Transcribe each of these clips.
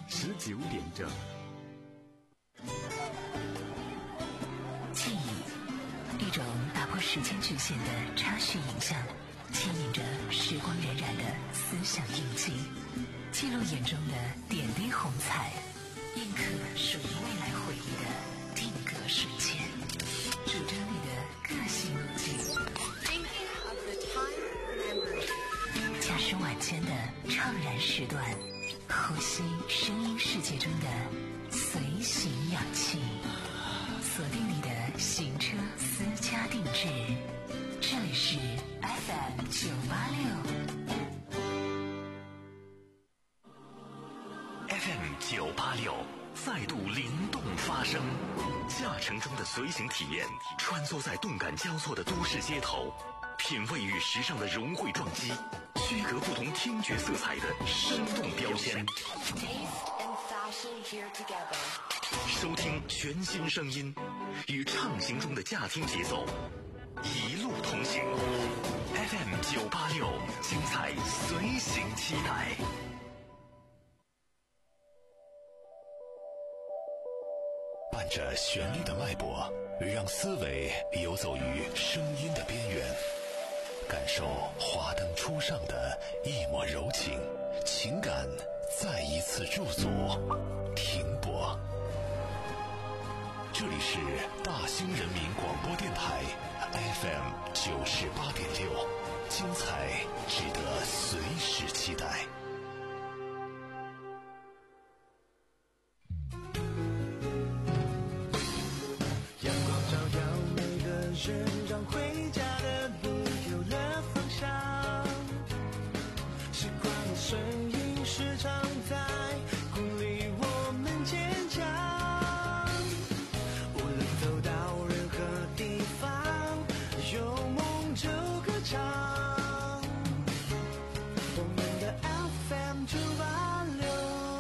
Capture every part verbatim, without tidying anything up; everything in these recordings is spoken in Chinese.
十九点整。 记忆，一种打破时间局限的插叙影像，牵引着时光荏苒的思想印记，记录眼中的点滴红彩，印刻属于未来回忆的定格瞬间，主张你的个性路径。驾驶晚间的怅然时段，呼吸声音世界中的随行氧气，锁定你的行车私家定制。这里是 F M 九八六 F M 九八六再度灵动发声，驾乘中的随行体验，穿梭在动感交错的都市街头，品味与时尚的融汇撞击，区隔不同听觉色彩的生动标签，收听全新声音，与畅行中的驾听节奏一路同行。 F M 九八六，精彩随行期待。伴着旋律的脉搏，让思维游走于声音的边缘，感受华灯初上的一抹柔情，情感再一次驻足停泊。这里是大兴人民广播电台 F M 九十八点六，精彩值得随时期待。 阳光照耀每个人，让回家的路有了方向。时光的身影时常在鼓励我们坚强。无论走到任何地方，有梦就歌唱。我们的 F M 九八六。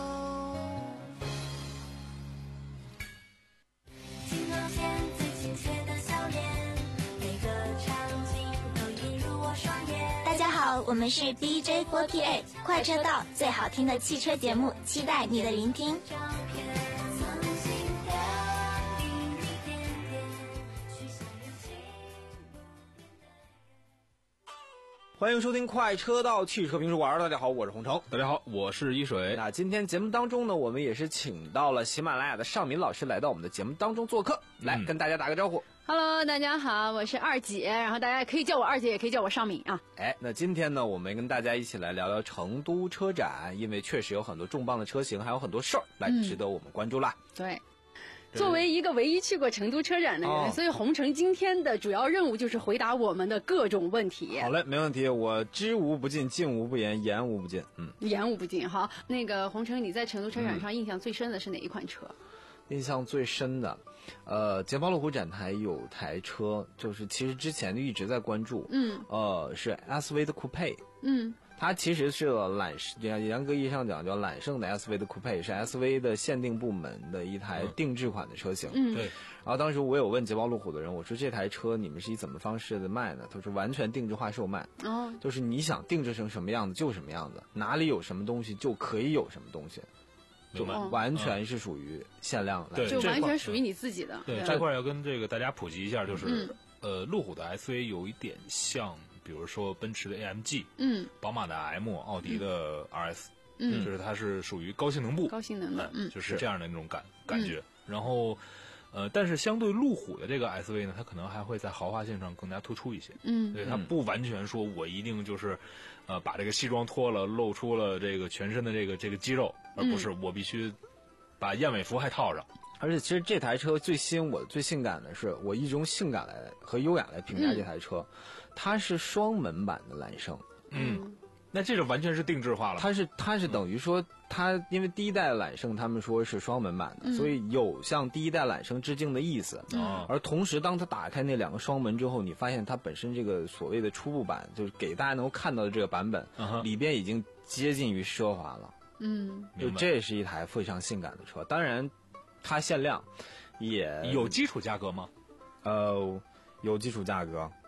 镜头前最亲切的笑脸，每个场景都映入我双眼。 大家好，我们是 D J 四十八 快车道，最好听的汽车节目，期待你的聆听。 照片曾经的一点点，许下有情。 欢迎收听快车道汽车评书馆。大家好，我是洪城。 大家好，我是一水。 那今天节目当中呢，我们也是请到了喜马拉雅的尚敏老师来到我们的节目当中做客，来、嗯、跟大家打个招呼。 Hello， 大家好，我是二姐，然后大家可以叫我二姐，也可以叫我尚敏啊。 哎，那今天呢，我们跟大家一起来聊聊成都车展，因为确实有很多重磅的车型，还有很多事儿来值得我们关注啦。 嗯、对。作为一个唯一去过成都车展的人，哦、所以洪城今天的主要任务就是回答我们的各种问题。 好嘞，没问题，我知无不尽，尽无不言，言无不尽。嗯， 言无不尽。好，那个洪城，你在成都车展上印象最深的是哪一款车？ 嗯、印象最深的，呃，捷豹路虎展台有台车，就是其实之前就一直在关注。嗯，呃，是 S V 的酷配。嗯。它其实是揽严格意义上讲叫揽胜的 S V 的酷配，是 S V 的限定部门的一台定制款的车型。 嗯， 对。 然后当时我有问捷豹路虎的人，我说这台车你们是以怎么方式的卖呢？他说完全定制化售卖。哦。就是你想定制成什么样子就什么样子，哪里有什么东西就可以有什么东西。就完全是属于限量来、 嗯， 就完全属于你自己的。 对，这块要跟这个大家普及一下，就是、嗯、呃，路虎的 S V 有一点像。比如说奔驰的 A M G， 嗯，宝马的 M， 奥迪的 R S， 嗯，就是它是属于高性能部， 高性能的， 嗯，就是这样的那种感感觉。然后，呃，但是相对路虎的这个 S V 呢，它可能还会在豪华性上更加突出一些，嗯，对，它不完全说我一定就是，呃，把这个西装脱了，露出了这个全身的这个这个肌肉，而不是我必须把燕尾服还套上。 而且其实这台车最吸引我最性感的是，我以一种性感来和优雅来评价这台车，嗯、它是双门版的揽胜。 嗯，那这个完全是定制化了。 它是它是等于说它因为第一代揽胜他们说是双门版的，嗯、所以有向第一代揽胜致敬的意思。嗯、而同时当它打开那两个双门之后，你发现它本身这个所谓的初步版，就是给大家能够看到的这个版本，嗯、里边已经接近于奢华了。嗯，就这是一台非常性感的车，当然。它限量，也有基础价格吗？ 呃，有基础价格，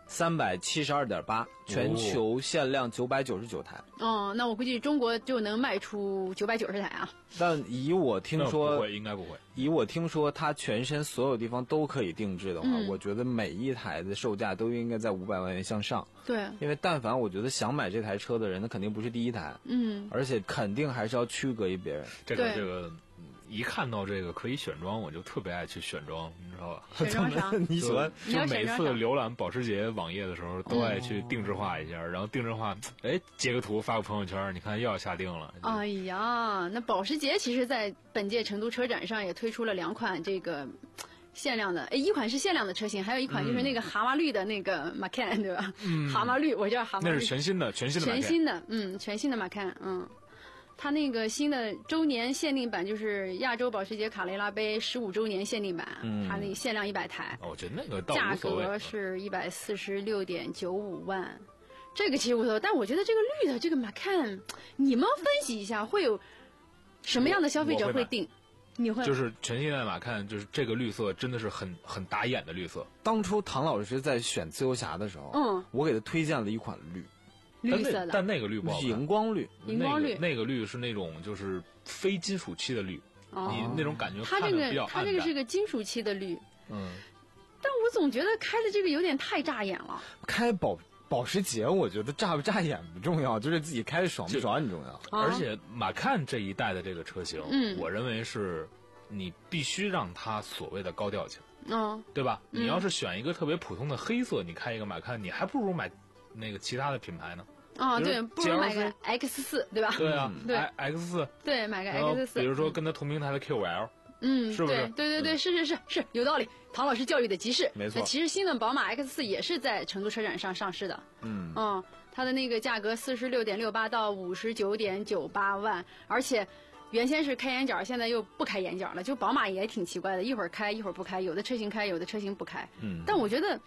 三百七十二点八，全球限量九百九十九台。 哦，那我估计中国就能卖出九百九十台啊。 但以我听说， 不会，应该不会。 以我听说，它全身所有地方都可以定制的话， 嗯、 我觉得每一台的售价都应该在五百万元向上。 对， 因为但凡我觉得想买这台车的人，那肯定不是第一台。 嗯， 而且肯定还是要区隔于别人。 这个这个。一看到这个可以选装，我就特别爱去选装，你知道吧？ 选装啥？ 你喜欢？ 就每次浏览保时捷网页的时候，都爱去定制化一下，嗯、然后定制化，哎，截个图发个朋友圈，你看又要下定了。 哎呀，那保时捷其实在本届成都车展上也推出了两款这个限量的，哎，一款是限量的车型，还有一款就是那个蛤蟆绿的那个 Macan， 对吧？嗯，蛤蟆绿，我叫蛤蟆绿。 那是全新的，全新的。 全新的，嗯，全新的 Macan， 嗯。它那个新的周年限定版就是亚洲保时捷卡雷拉杯十五周年限定版，嗯、它那限量一百台。 哦，我觉得那个倒价格是一百四十六点九五万，这个其实无所谓。但我觉得这个绿的这个Macan，你们分析一下，会有什么样的消费者会定？你会？ 就是全新的Macan，就是这个绿色真的是很很打眼的绿色。 当初唐老师在选自由侠的时候，嗯，我给他推荐了一款绿。 绿色的， 但那个绿不好看， 荧光绿， 荧光绿， 那个、那个绿是那种就是非金属漆的绿， 哦、 你那种感觉它看着比较暗淡。 它这个是个金属漆的绿， 嗯， 但我总觉得开的这个有点太扎眼了。 开保保时捷，我觉得扎不扎眼不重要，就是自己开爽不爽很重要。 而且马看这一代的这个车型，嗯，我认为是你必须让它所谓的高调性， 嗯， 对吧？嗯、你要是选一个特别普通的黑色，你开一个马看，你还不如买那个其他的品牌呢。 啊、哦，对，不如买个 X 四，对吧？ 对啊， 对 ，X 四， 对，买个 X 四。 比如说跟它同平台的 Q L， 嗯， 是不是？ 对对对对，是是是是，有道理。唐老师教育的极是， 没错。 其实新的宝马 X 四也是在成都车展上上市的， 嗯嗯，它的那个价格四十六点六八到五十九点九八万，而且原先是开眼角，现在又不开眼角了。就宝马也挺奇怪的，一会儿开一会儿不开，有的车型开，有的车型不开。 嗯， 但我觉得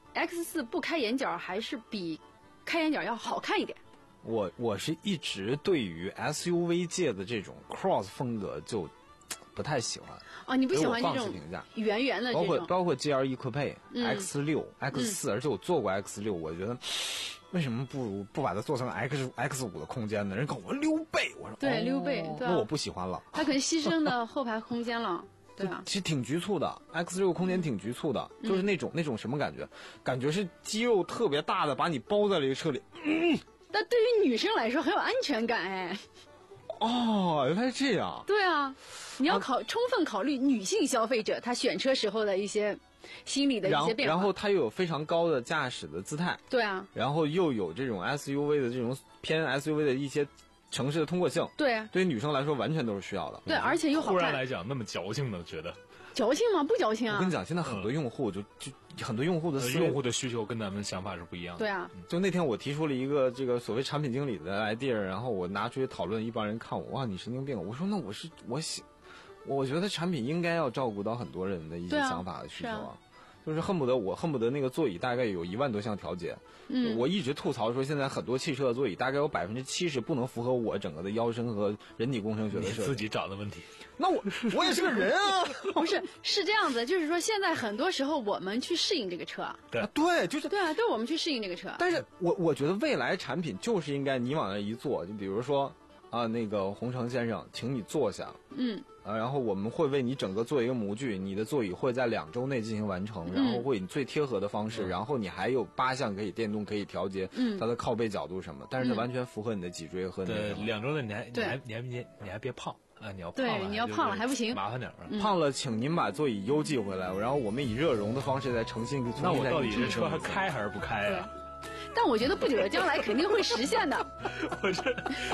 X 四不开眼角还是比开眼角要好看一点。 我我是一直对于 S U V 界的这种 cross 风格就不太喜欢。 哦，你不喜欢这种圆圆的这种， 包括包括 G L E Coupe、X 六、X 四，而且我坐过 X 六，我觉得为什么不如不把它做成 X X 五的空间呢？人搞我溜背，我说对溜背，对、啊， 那我不喜欢了。 它可能牺牲的后排空间了。对啊， 其实挺局促的 ，X 六空间挺局促的，嗯、就是那种那种什么感觉？感觉是肌肉特别大的把你包在了一个车里。嗯但对于女生来说很有安全感哎。 哦，原来是这样。 对啊，你要考、啊、充分考虑女性消费者她选车时候的一些心理的一些变化。 然后她又有非常高的驾驶的姿态。 对啊。 然后又有这种 S U V 的这种偏 S U V 的一些城市的通过性。 对啊。 对于女生来说完全都是需要的。 对，而且又好看。 忽然来讲那么矫情的觉得。 矫情吗？不矫情啊！ 我跟你讲，现在很多用户就、嗯、就很多用户的思维、 用户的需求跟咱们想法是不一样的。 对啊， 就那天我提出了一个这个所谓产品经理的 idea， 然后我拿出去讨论，一帮人看我，哇，你神经病！我说那我是我想，我觉得产品应该要照顾到很多人的一些想法的需求啊。就是恨不得我恨不得那个座椅大概有一万多项调节， 嗯， 我一直吐槽说现在很多汽车的座椅大概有百分之七十不能符合我整个的腰身和人体工程学的设计。 你自己找的问题。 那我我也是个人啊。 不是，是这样子，就是说现在很多时候我们去适应这个车。 对、啊、对，就是对啊，对，我们去适应这个车。 但是我我觉得未来产品就是应该你往那一坐，就比如说啊，那个洪城先生，请你坐下。 嗯。 啊，然后我们会为你整个做一个模具，你的座椅会在两周内进行完成， 嗯、 然后会以最贴合的方式，嗯、然后你还有八项可以电动可以调节， 嗯， 它的靠背角度什么，但是它完全符合你的脊椎和你的。 对，两周内你还你还你还你你还别胖啊！你要胖了， 对，你要胖了还不行， 麻烦点儿。 嗯、 胖了，请您把座椅邮寄回来，然后我们以热熔的方式再重新重新再。 那我到底这车还开还是不开啊？ 但我觉得不久的将来肯定会实现的。 我这。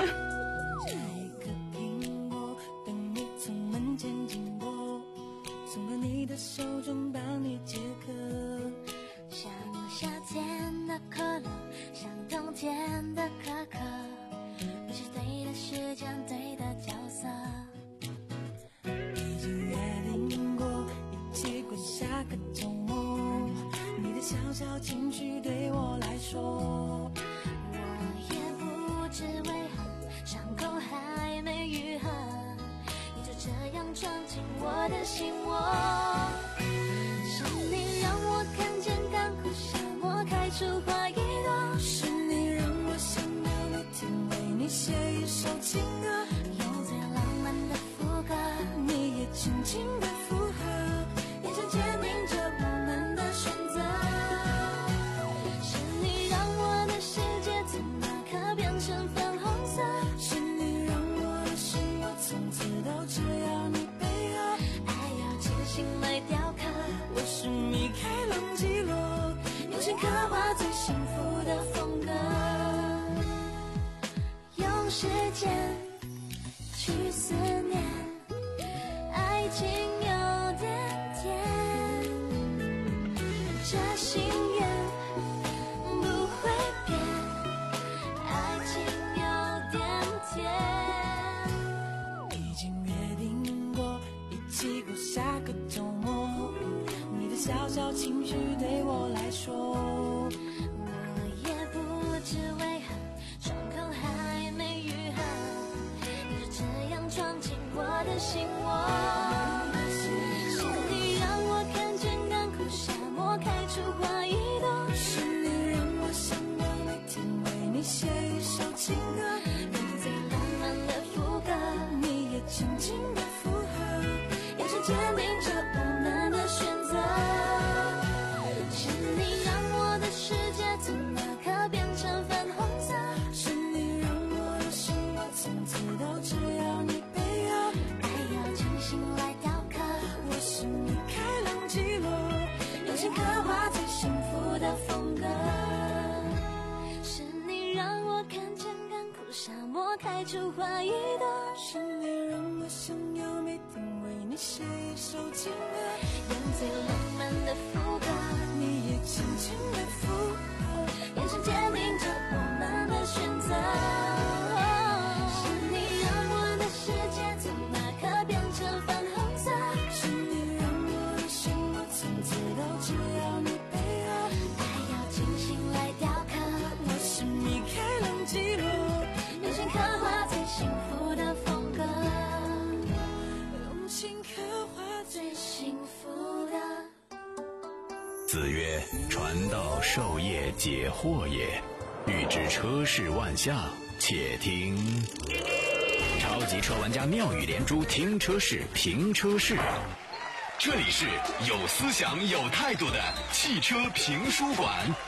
你的手中帮你解渴，像夏天的可乐，像冬天的可可，你是对的时间，对的角色。已经约定过一起过下个周末，你的小小情绪对我来说，我也不知为何伤口还没愈合，你就这样闯进我的心窝。是你让我看见干枯沙漠开出花一朵，是你让我想要每天为你写一首情歌，用最浪漫的副歌，你也轻轻的附和，眼神坚定着我们的选择。是你让我的世界从那刻变成粉红色，是你让我的心我从此都只要你配合，爱要精心来雕刻，我是米开朗基罗，用心刻画最幸福的风格，用时间去思念，爱情有点甜，这心愿不会变，爱情有点甜，已经约定过一起过下个周末，你的小小情绪对我来说，我也不知为何伤口还没愈合，你就这样闯进我的心窝。是你让我看见干枯沙漠开出花一朵，是你让我想要每天为你写一首情歌，用最浪漫的副歌，你也轻轻的附和，眼神坚定着我们的选择。是你让我的世界从那刻变成粉红色，是你让我的心我从此都只要你配合，爱要精心来雕刻，我是米开朗基罗，用心刻画最幸福的风格。是你让我看见干枯沙漠开出花一朵，是你让我想要每天为你写一首情歌，用最浪漫的副歌，你也轻轻的附和，眼神坚定着我们的选择。是你让我的世界从那刻变成粉红色，是你让我的心我从此都只要你配合，爱要精心来雕刻，我是米开朗基罗，用心刻画最幸福的风格，用心刻画最幸福的。 子曰：传道授业解惑也，欲知车市万象，且听超级车玩家妙语连珠，听车市评车市。这里是有思想有态度的汽车评书馆。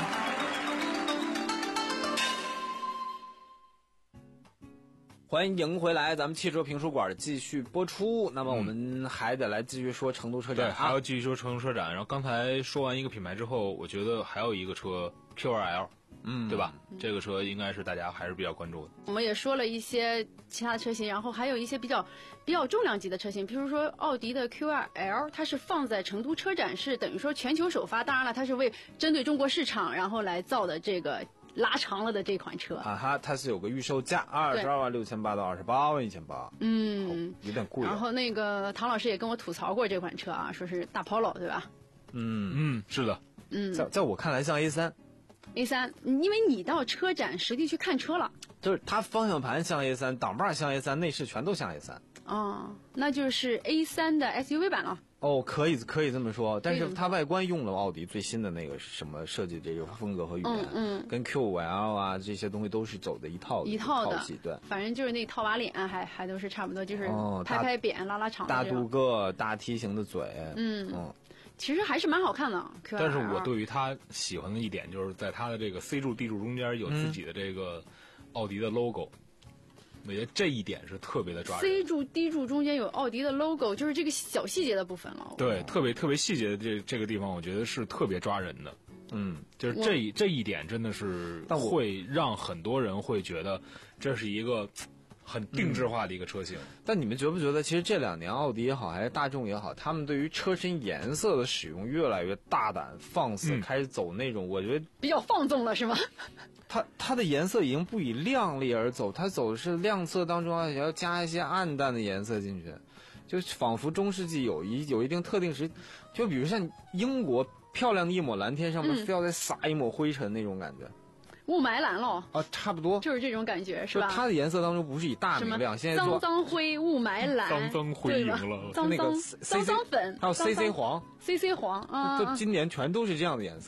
欢迎回来，咱们汽车评书馆继续播出。那么我们还得来继续说成都车展， 对，还要继续说成都车展。然后刚才说完一个品牌之后，我觉得还有一个车 Q 二 L， 嗯，对吧？这个车应该是大家还是比较关注的。 我们也说了一些其他的车型，然后还有一些比较比较重量级的车型，比如说奥迪的 Q 二 L， 它是放在成都车展，是等于说全球首发。当然了，它是为针对中国市场然后来造的这个拉长了的这款车啊哈，它是有个预售价二十二万六千八到二十八万一千八， 嗯， 有点贵。 然后那个唐老师也跟我吐槽过这款车啊，说是大 Polo 对吧？ 嗯嗯，是的， 嗯， 在在我看来像 A 三 ，A 三，因为你到车展实地去看车了， 就是它方向盘像 A 三，挡把像 A 三，内饰全都像 A 三。 哦，那就是 A 三的 S U V 版了。 哦，可以可以这么说，但是它外观用了奥迪最新的那个什么设计这个风格和语言， 嗯嗯， 跟 Q 五 L 啊这些东西都是走的一套一套的， 对， 反正就是那套把脸还还都是差不多，就是拍拍扁、拉拉长的大镀铬、大梯形的嘴， 嗯嗯， 其实还是蛮好看的。Q 二 L， 但是我对于它喜欢的一点就是在它的这个 C 柱 D 柱中间有自己的这个奥迪的 logo。嗯，我觉得这一点是特别的抓人。 C 柱 D 柱中间有奥迪的 logo， 就是这个小细节的部分了。 对，特别特别细节的这这个地方，我觉得是特别抓人的。嗯，就是这这一点真的是会让很多人会觉得这是一个很定制化的一个车型。 嗯，但你们觉不觉得，其实这两年奥迪也好，还是大众也好，他们对于车身颜色的使用越来越大胆放肆，嗯，开始走那种我觉得比较放纵了，是吗？ 它它的颜色已经不以亮丽而走，它走的是亮色当中啊，也要加一些暗淡的颜色进去，就仿佛中世纪有一有一定特定时，就比如像英国漂亮的一抹蓝天上面，嗯，非要再撒一抹灰尘那种感觉。 雾霾蓝了啊，差不多就是这种感觉，是吧？ 它的颜色当中不是以大明亮，现在脏脏灰、雾霾蓝、 脏脏灰赢了， 脏脏脏脏粉， 还有 C C 黄、 C C 黄啊， 就今年全都是这样的颜色，他们。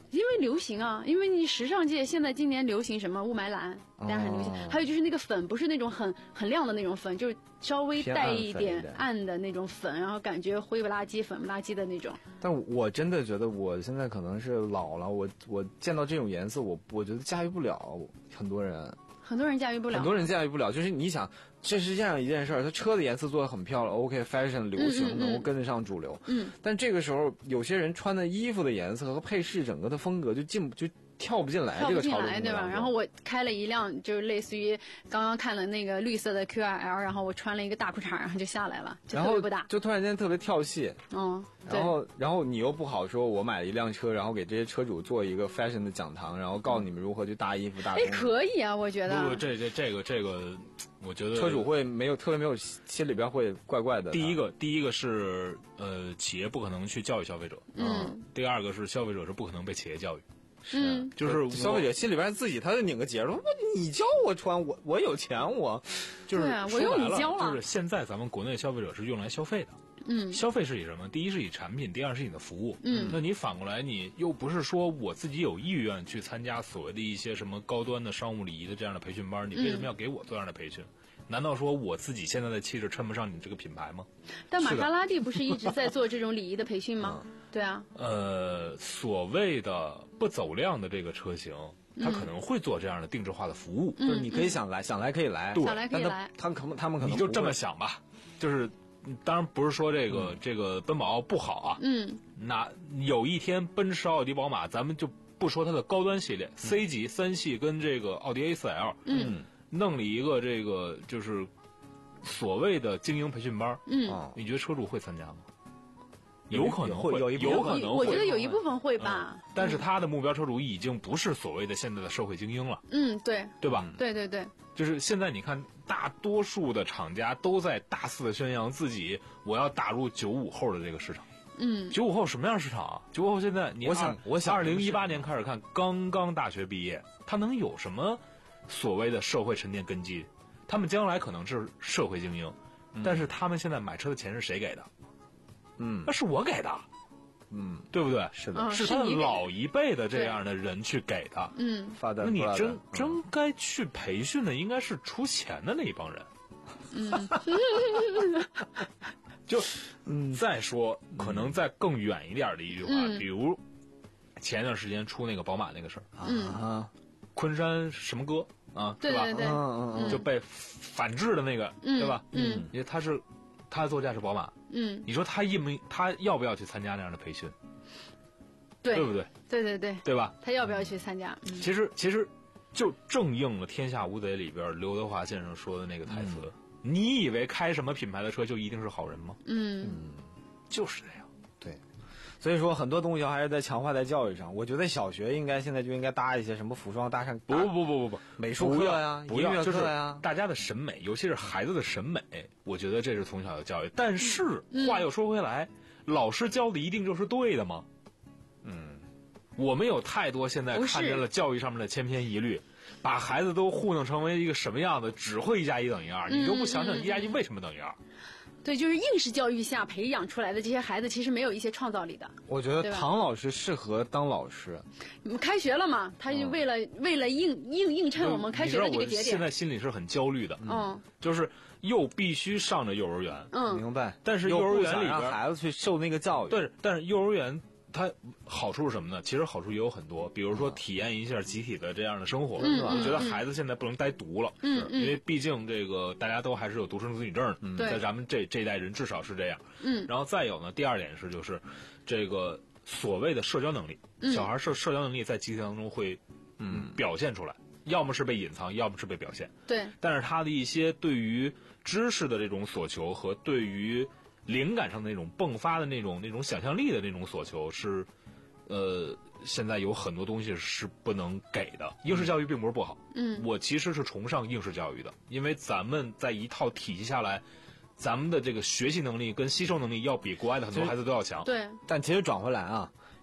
因为流行啊，因为你时尚界现在今年流行什么雾霾蓝，大家很流行。还有就是那个粉，不是那种很很亮的那种粉，就是稍微带一点暗的那种粉，然后感觉灰不拉几、粉不拉几的那种。 但我真的觉得我现在可能是老了，我我见到这种颜色，我我觉得驾驭不了很多人。 很多人驾驭不了， 很多人驾驭不了。就是你想，这是这样一件事儿，它车的颜色做得很漂亮 ，OK fashion 流行、嗯嗯、能够跟得上主流。嗯。但这个时候，有些人穿的衣服的颜色和配饰，整个的风格就进就跳不进来， 跳不进来， 这个对吧？然后我开了一辆，就是类似于刚刚看了那个绿色的 Q R L， 然后我穿了一个大裤衩，然后就下来了，就特别不大， 就突然间特别跳戏。 嗯。 然后，然后你又不好说，我买了一辆车，然后给这些车主做一个 fashion 的讲堂，然后告诉你们如何去搭衣服、搭。 哎，可以啊，我觉得。 不不，这这这个这个，我觉得车主会没有特别没有心里边会怪怪的。 第一个，第一个是呃，企业不可能去教育消费者。嗯。第二个是消费者是不可能被企业教育。 嗯。 就是消费者心里边自己他就拧个结，说我你教我穿，我我有钱我， 就是对啊，我用你教了。就是现在咱们国内消费者是用来消费的。 嗯， 消费是以什么？第一是以产品，第二是你的服务。嗯，那你反过来，你又不是说我自己有意愿去参加所谓的一些什么高端的商务礼仪的这样的培训班，你为什么要给我做这样的培训？嗯、难道说我自己现在的气质衬不上你这个品牌吗？ 但玛莎拉蒂不是一直在做这种礼仪的培训吗？对啊。 呃，所谓的不走量的这个车型。他可能会做这样的定制化的服务， 嗯、 就是你可以想来、嗯、想来可以来， 想来可以来， 他可他们可能你就这么想吧，就是当然不是说这个、嗯、这个奔宝奥不好啊， 嗯， 那有一天奔驰、奥迪、宝马，咱们就不说它的高端系列、嗯、C 级、三系跟这个奥迪 A 四 L， 嗯， 弄了一个这个就是所谓的精英培训班， 嗯， 你觉得车主会参加吗？有可能会， 有有可能会， 我觉得有一部分会吧。 嗯、但是他的目标车主已经不是所谓的现在的社会精英了。 嗯，对， 对吧？ 对对对， 就是现在你看，大多数的厂家都在大肆的宣扬自己，我要打入九五后的这个市场。 嗯， 九五后什么样的市场啊？九五后现在你我想我想二零一八年开始看，刚刚大学毕业，他能有什么所谓的社会沉淀根基？他们将来可能是社会精英，嗯、但是他们现在买车的钱是谁给的？ 嗯， 那是我给的。 嗯， 对不对？ 是的， 嗯、 是他老一辈的这样的人去给的。 嗯， 发的。 那你真、嗯、真该去培训的，应该是出钱的那一帮人。 嗯， 就嗯，再说可能再更远一点的一句话， 嗯、 比如前一段时间出那个宝马那个事儿、 嗯、 啊，昆山什么哥啊， 对吧？ 对对， 嗯嗯， 就被反制的那个， 嗯、 对吧？ 嗯， 因为他是。他的座驾是宝马， 嗯， 你说他应没他要不要去参加那样的培训？ 对， 对不对？ 对对对， 对吧？ 他要不要去参加？嗯、 其实其实就正应了《天下无贼》里边刘德华先生说的那个台词：嗯、你以为开什么品牌的车就一定是好人吗？ 嗯， 就是这样。 对，所以说很多东西还是在强化在教育上。我觉得小学应该现在就应该搭一些什么服装搭上， 不不不不不美术课呀、音乐课呀， 大家的审美，尤其是孩子的审美，我觉得这是从小的教育。但是、嗯、话又说回来，嗯、老师教的一定就是对的吗？嗯，我们有太多现在看见了教育上面的千篇一律，把孩子都糊弄成为一个什么样子，只会一加一等于二，你都不想想一加一为什么等于二？ 对，就是应试教育下培养出来的这些孩子，其实没有一些创造力的。 我觉得唐老师适合当老师。 开学了嘛，他就为了、嗯、为了应应应衬我们开学的这个节点。 我现在心里是很焦虑的， 嗯， 就是又必须上着幼儿园， 嗯， 明白。 但是幼儿园里边让孩子去受那个教育， 对，但是幼儿园。它好处是什么呢？其实好处也有很多，比如说体验一下集体的这样的生活， 嗯、 是吧？就觉得孩子现在不能呆读了， 嗯， 因为毕竟这个大家都还是有独生子女证， 嗯、 在咱们这这一代人至少是这样。 嗯， 然后再有呢，第二点是就是这个所谓的社交能力， 嗯、 小孩社社交能力在集体当中会嗯表现出来，要么是被隐藏，要么是被表现。 对， 但是他的一些对于知识的这种所求和对于灵感上的那种迸发的那种那种想象力的那种所求是。呃，现在有很多东西是不能给的。应试教育并不是不好， 嗯， 我其实是崇尚应试教育的，因为咱们在一套体系下来，咱们的这个学习能力跟吸收能力要比国外的很多孩子都要强。 对， 但其实转回来啊，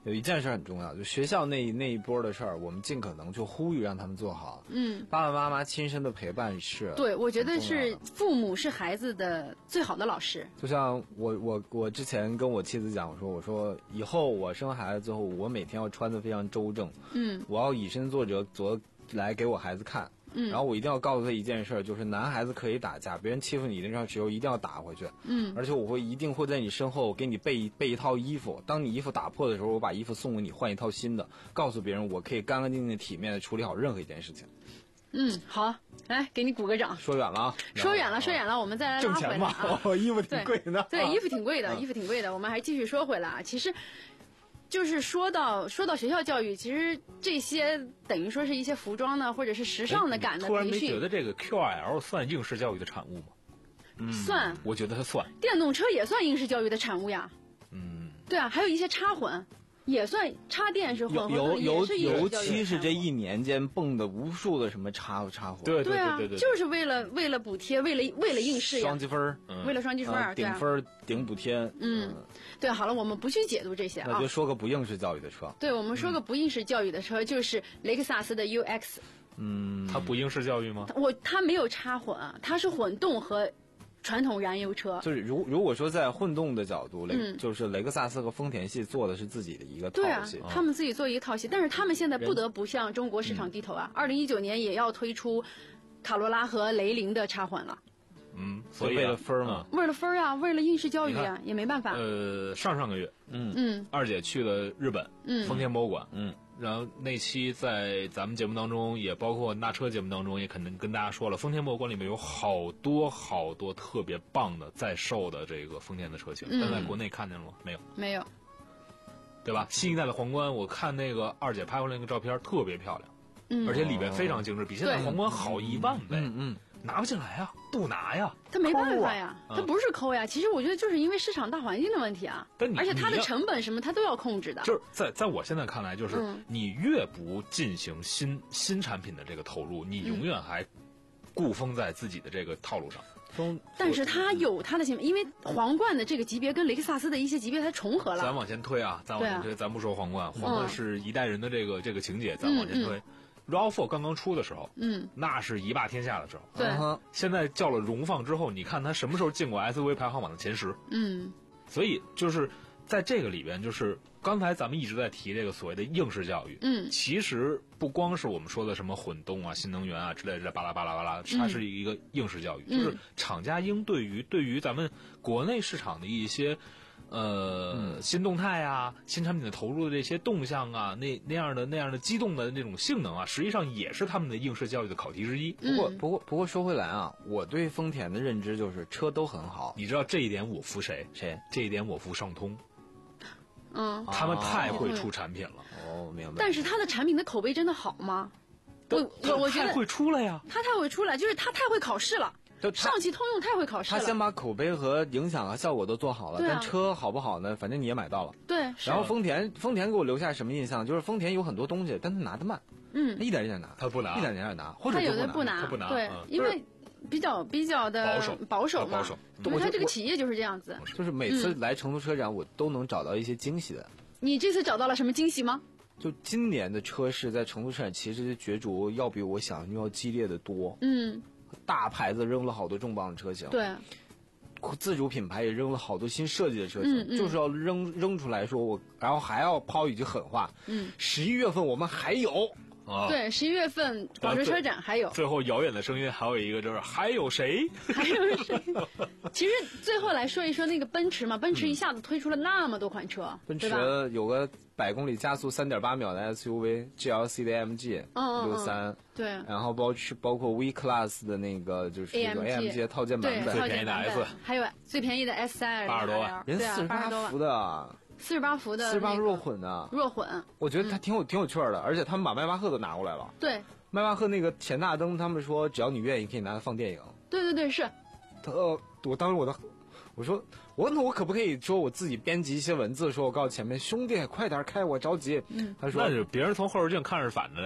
有一件事很重要，就学校那那一波的事儿，我们尽可能就呼吁让他们做好。 嗯， 爸爸妈妈亲身的陪伴是， 对，我觉得是父母是孩子的最好的老师。 就像我我我之前跟我妻子讲，我说我说以后我生孩子之后，我每天要穿得非常周正， 嗯， 我要以身作则，作来给我孩子看。 嗯， 然后我一定要告诉他一件事，就是男孩子可以打架，别人欺负你的时候一定要打回去。 嗯， 而且我会一定会在你身后给你备备一套衣服，当你衣服打破的时候，我把衣服送给你换一套新的，告诉别人我可以干干净净、体面的处理好任何一件事情。 嗯，好，来给你鼓个掌。 说远了啊， 说远了，说远了，我们再来拉回来啊。 哦，衣服挺贵的。 对，衣服挺贵的，衣服挺贵的。我们还继续说回来啊，其实。就是说到说到学校教育，其实这些等于说是一些服装呢，或者是时尚的感的培训。 突然没觉得这个 Q I L 算应试教育的产物吗？ 嗯，算。 我觉得它算。 电动车也算应试教育的产物呀。 嗯。 对啊，还有一些插混。也算插电是混合尤尤尤其是这一年间蹦的无数的什么插插混， 对对啊， 就是为了为了补贴，为了为了应试呀， 双积分， 为了双积分， 顶分顶补贴， 嗯，对，好了，我们不去解读这些啊， 那就说个不应试教育的车， 对，我们说个不应试教育的车，就是雷克萨斯的 U X， 嗯， 它不应试教育吗？ 我它没有插混，它是混动和。传统燃油车就是如如果说在混动的角度，雷、嗯、就是雷克萨斯和丰田系做的是自己的一个套系， 对啊，他们自己做一个套系，但是他们现在不得不向中国市场低头啊！二零一九年也要推出卡罗拉和雷凌的插混了。 嗯，所以、 啊、为了分嘛， 为了分啊，为了应试教育啊，也没办法。 呃，上上个月， 嗯嗯， 二姐去了日本， 嗯， 丰田博物馆， 嗯。 然后那期在咱们节目当中，也包括那车节目当中，也肯定跟大家说了，丰田博物馆里面有好多好多特别棒的在售的这个丰田的车型， 嗯、 但在国内看见了吗？没有， 没有， 对吧？新一代的皇冠，我看那个二姐拍回来那个照片特别漂亮， 嗯， 而且里面非常精致，比现在皇冠好一万倍， 嗯嗯。 拿不进来呀，不拿呀， 他没办法呀，他不是抠呀。其实我觉得就是因为市场大环境的问题啊，而且它的成本什么他都要控制的。 就是在在我现在看来，就是你越不进行新新产品的这个投入，你永远还固封在自己的这个套路上。 但是它有它的性，因为皇冠的这个级别跟雷克萨斯的一些级别它重合了。 咱往前推啊，咱往前推，咱不说皇冠，皇冠是一代人的这个这个情节，咱往前推。R A V 四 刚刚出的时候， 嗯， 那是一霸天下的时候。 对， 现在叫了荣放之后，你看它什么时候进过 S U V 排行榜的前十？ 嗯， 所以就是在这个里边，就是刚才咱们一直在提这个所谓的应试教育， 嗯， 其实不光是我们说的什么混动啊、新能源啊之类的巴拉巴拉巴拉，它是一个应试教育， 嗯、 就是厂家应对于对于咱们国内市场的一些。呃、嗯，新动态啊，新产品的投入的这些动向啊，那那样的那样的激动的那种性能啊，实际上也是他们的应试教育的考题之一。 不过，不过，不过说回来啊，我对丰田的认知就是车都很好。 你知道这一点我服谁？ 谁？ 这一点我服上通。 嗯， 他们太会出产品了。 哦，明白。 但是他的产品的口碑真的好吗？我我我觉得太会出了呀。 他太会出了，就是他太会考试了。上汽通用太会考试了， 他先把口碑和影响和效果都做好了， 啊、 但车好不好呢？反正你也买到了。 对。 然后丰田，丰田给我留下什么印象？就是丰田有很多东西，但他拿得慢。 嗯。 一点一点拿。 他不拿。 一点一点拿，或者他有的不拿， 他不拿。 对， 嗯、 因为比较比较的保守保守嘛。 保守。 因为他这个企业就是这样子。 就是每次来成都车展，我都能找到一些惊喜的。 你这次找到了什么惊喜吗？ 就今年的车市在成都车展，其实角逐要比我想象要激烈的多。 嗯。 大牌子扔了好多重磅的车型， 对， 自主品牌也扔了好多新设计的车型， 嗯嗯、 就是要扔扔出来说我，然后还要抛一句狠话， 嗯， 十一月份我们还有， 啊， 对，十一月份广州车展还有， 最后遥远的声音还有一个就是还有谁？ 还有谁？其实最后来说一说那个奔驰嘛，奔驰一下子推出了那么多款车， 嗯、奔驰有个百公里加速三点八秒的 S U V G L C 的 A M G 六三， 对， 然后包包括 V Class 的那个就是这个 A M G 的套件版本， 最便宜的 S， 还有最便宜的 S 三， 八十多万， 人四十八伏的， 四十八伏的， 四十八弱混的， 弱混， 我觉得它挺有、嗯、挺有趣的，而且他们把迈巴赫都拿过来了， 对， 迈巴赫那个前大灯，他们说只要你愿意可以拿它放电影， 对对对是， 他呃，我当时我的。我说，我那我可不可以说我自己编辑一些文字，说我告诉前面兄弟快点开，我着急。 嗯， 他说那就别人从后视镜看是反着的。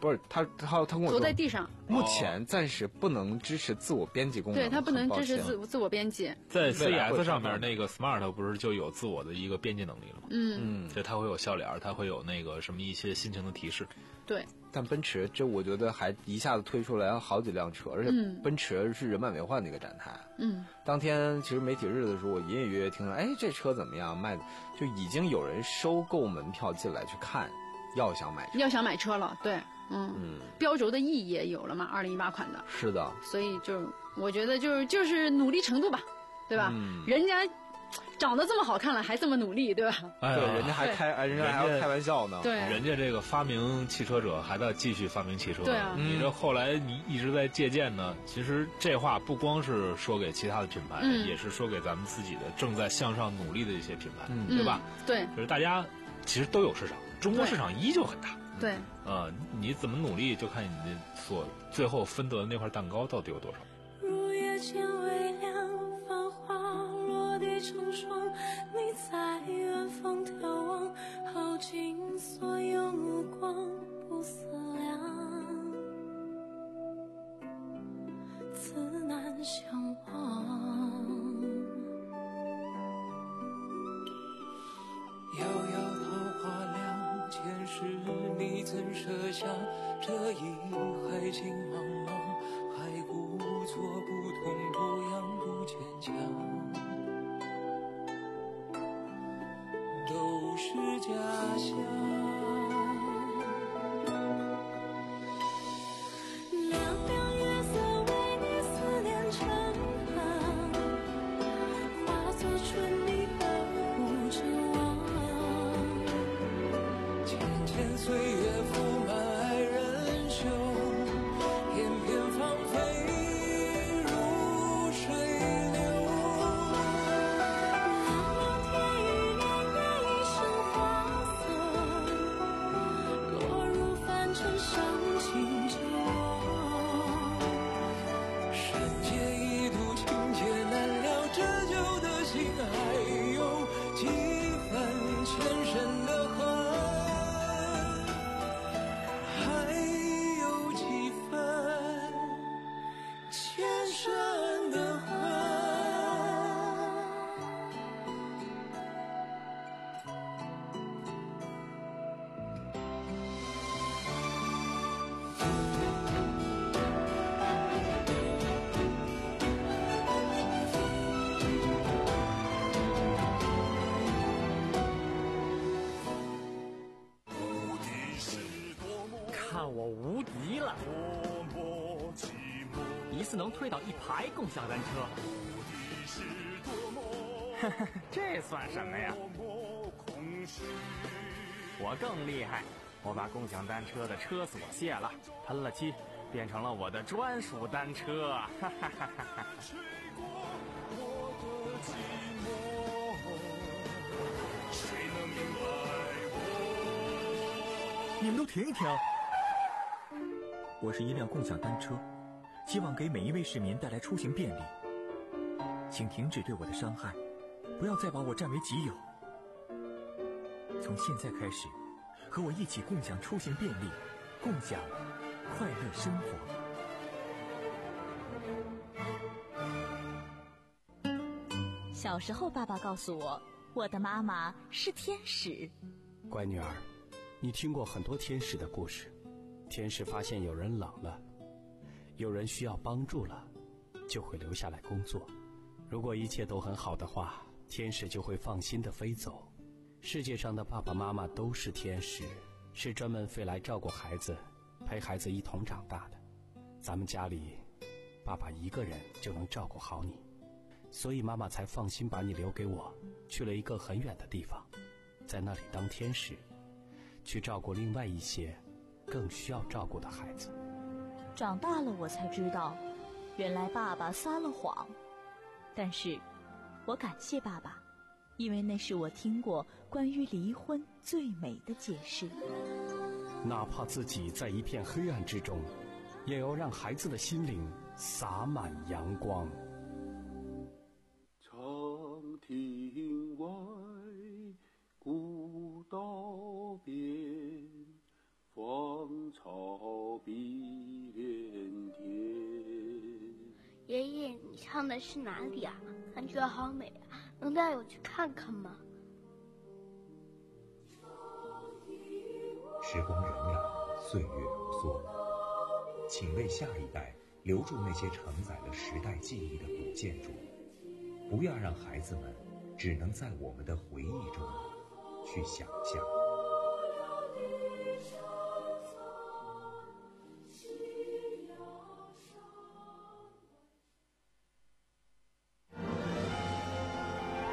不是他他他跟我说坐在地上。 目前暂时不能支持自我编辑功能， 对，它不能支持自自我编辑。 在 C E S 上面那个 Smart 不是就有自我的一个编辑能力了吗？ 嗯， 对，它会有笑脸，它会有那个什么一些心情的提示。 对。 但奔驰这我觉得还一下子推出来好几辆车，而且奔驰是人满为患的一个展台。 嗯， 当天其实媒体日的时候，我隐隐约约听说，哎，这车怎么样卖的，就已经有人收购门票进来去看，要想买车， 要想买车了，对，嗯，嗯标轴的 E 也有了嘛，二零一八款的。 是的， 所以就我觉得就是就是努力程度吧，对吧？嗯、人家。长得这么好看了，还这么努力，对吧？ 哎， 对，人家还开，哎，人家还要开玩笑呢。 对， 人家这个发明汽车者还在继续发明汽车。 对啊， 你这后来你一直在借鉴呢。其实这话不光是说给其他的品牌， 嗯、 也是说给咱们自己的正在向上努力的一些品牌， 嗯、 对吧？ 对， 就是大家其实都有市场，中国市场依旧很大。 对， 呃，你怎么努力，就看你的所最后分得的那块蛋糕到底有多少。 入夜间微凉，繁花落地成霜，你在远方眺望，耗尽所有目光，不思量，自难相忘。 遥遥桃花凉，前世你曾设下这一海情茫茫，还故作不痛不痒不坚强，都是假象。 凉凉月色为你思念成行，化作春泥呵护成网。 浅浅岁月覆满爱人袖，片片芳菲如水流。 凉凉天与年月一生花色，落入凡尘伤情折磨。 世界一度情劫难料，折旧的心还有几分前生的恨，还有几分前生的恨。 看我无敌了！一次能推倒一排共享单车，这算什么呀？我更厉害，我把共享单车的车锁卸了，喷了漆，变成了我的专属单车。哈哈哈哈！ 你们都停一停！我是一辆共享单车，希望给每一位市民带来出行便利。请停止对我的伤害，不要再把我占为己有。从现在开始，和我一起共享出行便利，共享快乐生活。小时候，爸爸告诉我，我的妈妈是天使。 乖女儿，你听过很多天使的故事。天使发现有人冷了，有人需要帮助了，就会留下来工作。如果一切都很好的话，天使就会放心地飞走。世界上的爸爸妈妈都是天使，是专门飞来照顾孩子，陪孩子一同长大的。咱们家里，爸爸一个人就能照顾好你，所以妈妈才放心把你留给我，去了一个很远的地方，在那里当天使，去照顾另外一些更需要照顾的孩子。 长大了我才知道，原来爸爸撒了谎。但是我感谢爸爸，因为那是我听过关于离婚最美的解释。 哪怕自己在一片黑暗之中，也要让孩子的心灵洒满阳光。 长亭外，古道边，芳草唱的是哪里啊？感觉好美啊，能带我去看看吗？ 时光荏苒，岁月如梭，请为下一代留住那些承载了时代记忆的古建筑，不要让孩子们只能在我们的回忆中去想象。